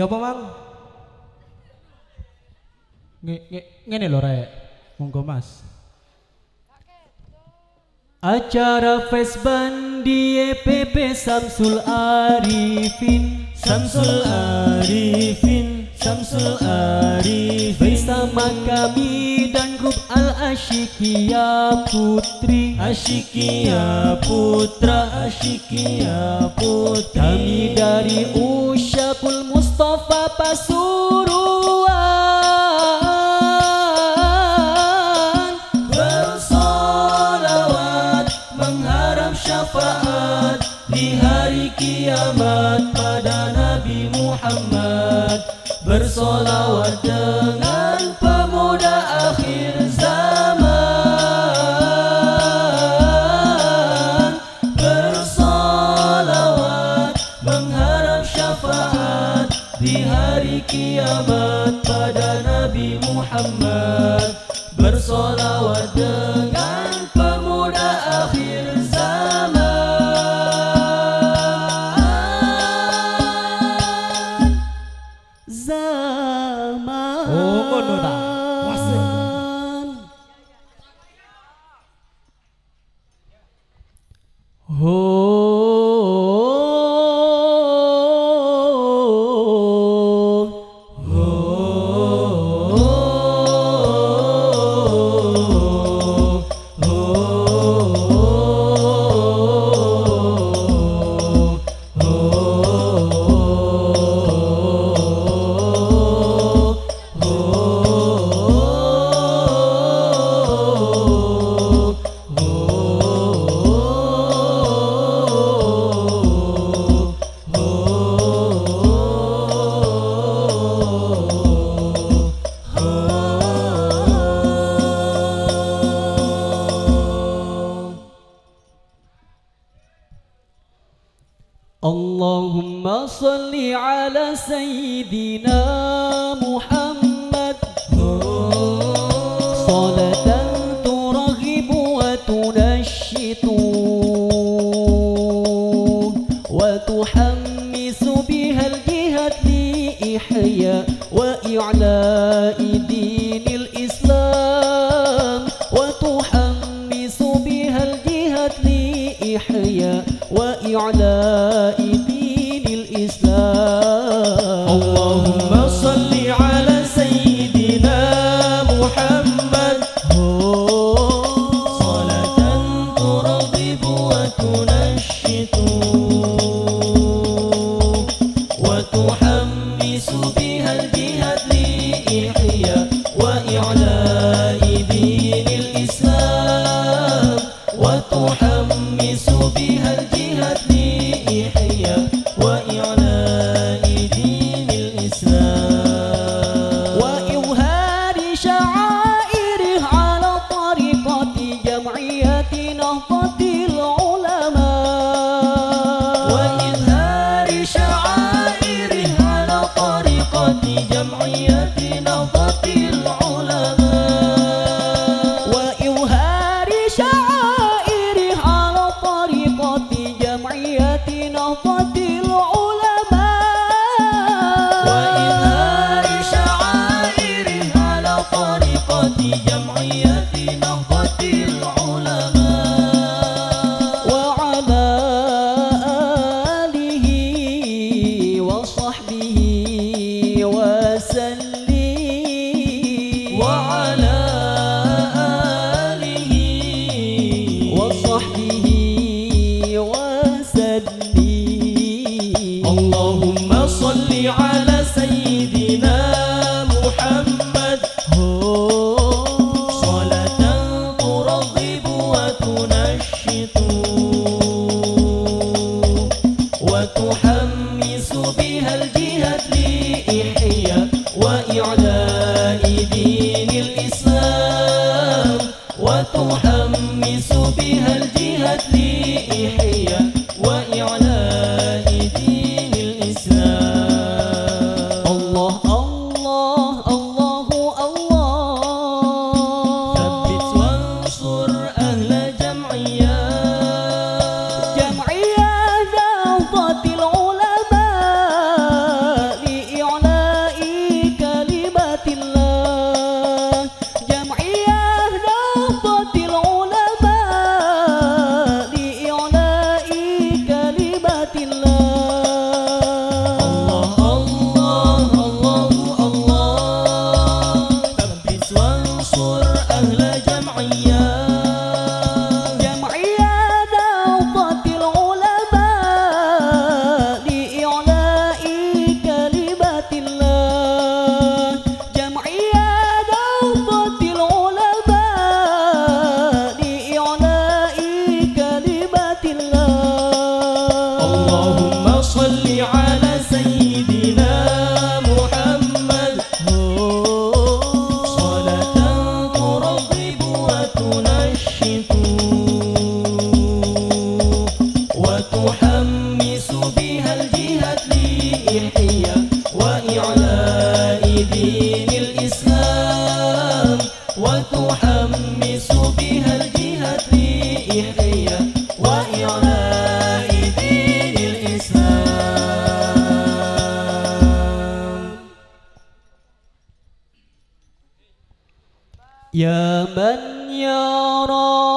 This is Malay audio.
Ya apa mang? Ngene lho rek. Monggo Mas. Acara Fesban di EPP Samsul Arifin, Samsul Arifin, Samsul Arifin, bersama kami dan grup Al-Ashikia Putri, Ashikia Putra, Ashikia Putri. Kami dari Usyapul Mustafa Pasuruan bersolawat mengharap syafaat di hari kiamat pada Nabi Muhammad. Bersolawat dengan pemuda akhir zaman, bersolawat mengharap syafaat di hari kiamat pada Nabi Muhammad. Bersolawat dengan pemuda akhir zaman. Oh, ngono ta. Allahumma salli ala Sayyidina Muhammad salatan turaghibu wa tunashitu wa tuhammisu biha al-jihad li ihya wa i'la'i dinil Islam, wa tuhammisu biha al-jihad li ihya wa i'la'i dinil Islam. Allahumma salli ala Sayyidina Muhammad salatan turaghibu wa tunashitu wa tuhammisu biha al-jihad li ihya wa i'la'i dinil Islam, wa tuhammisu biha al-jihad li ihya wa i'la'i dinil Islam, wa izhari sya'airih ala tariqati jam'iyati Nahdlatul Ulama, wa izhari sya'airih ala tariqati jam'iyati Nahdlatul Ulama, wa izhari sya'airih ala tariqati jam'iyati Nahdlatul Ulama, wa izhari sya'airih ala tariqati jam'iyati Nahdlatul Ulama, wa ala alihi wa sahbihi wa sallim, wa ala alihi wa sahbihi wa sallim. Allahumma salli ala Sayyidina Muhammad salatan turaghibu wa tunashitu wa tuhammisu biha al-jihad li ihya wa i'la'i dinil Islam, wa tuhammisu biha al-jihad li ihya wa i'la'i dinil Islam. Allah Allah Allahu Allah, thabbit wansur ahla jam'iyah, jam'iyah Nahdlatul Ulama li i'la'i يا من يرى